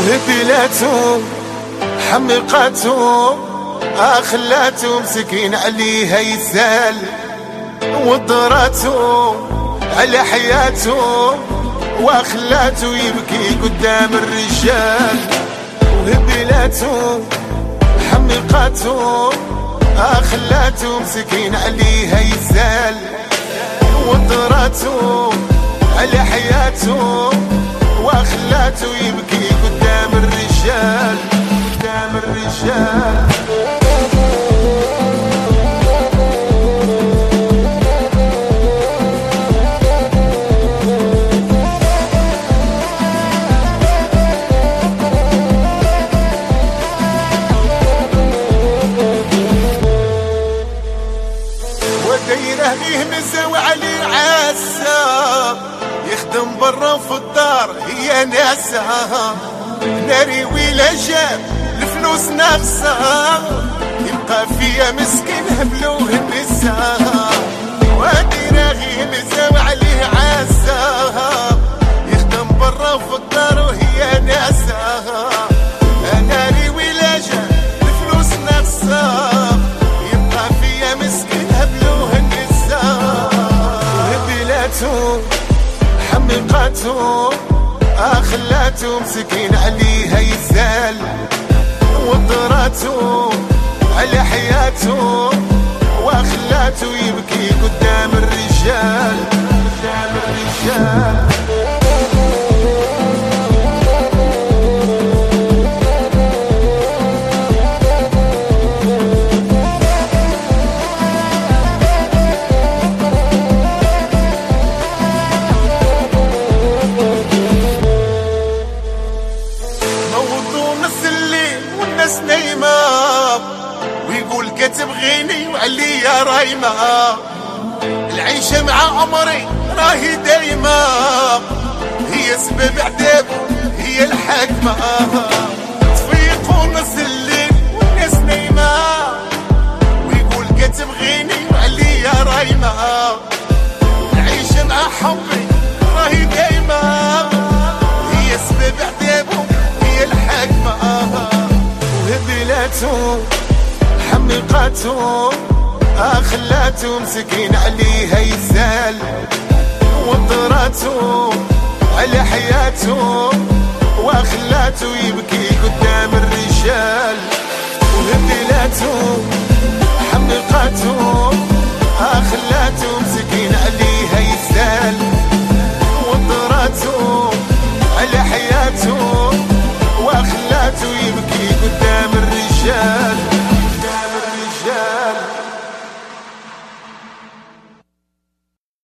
هبلاتو حمقاتو خلاتو مسكين عليها يسال وضراتو على حياتو وخلاتو يبكي قدام الرجال. وهبلاتو حمقاتو خلاتو مسكين عليها يسال وضراتو على حياتو وخلاتو يبكي قدام الرجال قدام الرجال. وديره يهمز وعلي عسى يخدم برا في الدار هي ناسها ناري ويلا جاب الفلوس ناقصة يبقى فيا مسكين هبلوه النسا. وديره يهمز وعلي عسى يخدم برا في الدار وهي ناسها ناري ويلا جاب الفلوس ناقصة يبقى فيا مسكين هبلوه النسا. وهبلاتو حمقاتو خلاتو مسكين عليها يسال وضراتو على حياتو وخلاتو يبكي قدام الرجال قدام الرجال. نايمة ويقول كتبغيني وعليا رايمة العيشة مع عمري راهي دايمة هي سبب عذابه هي الحكمة. تفيقوا نص الليل والناس نايمة ويقول كتبغيني وعليا رايمة العيشة مع حبي راهي دايمة هي سبب عذابه هي الحكمة. هبلاتو حمقاتو خلاتو مسكين عليها يسال وضراتو على حياتو وخلاتو يبكي قدام الرجال. وهبلاتو حمقاتو خلاتو مسكين عليها يسال وضراتو على حياتو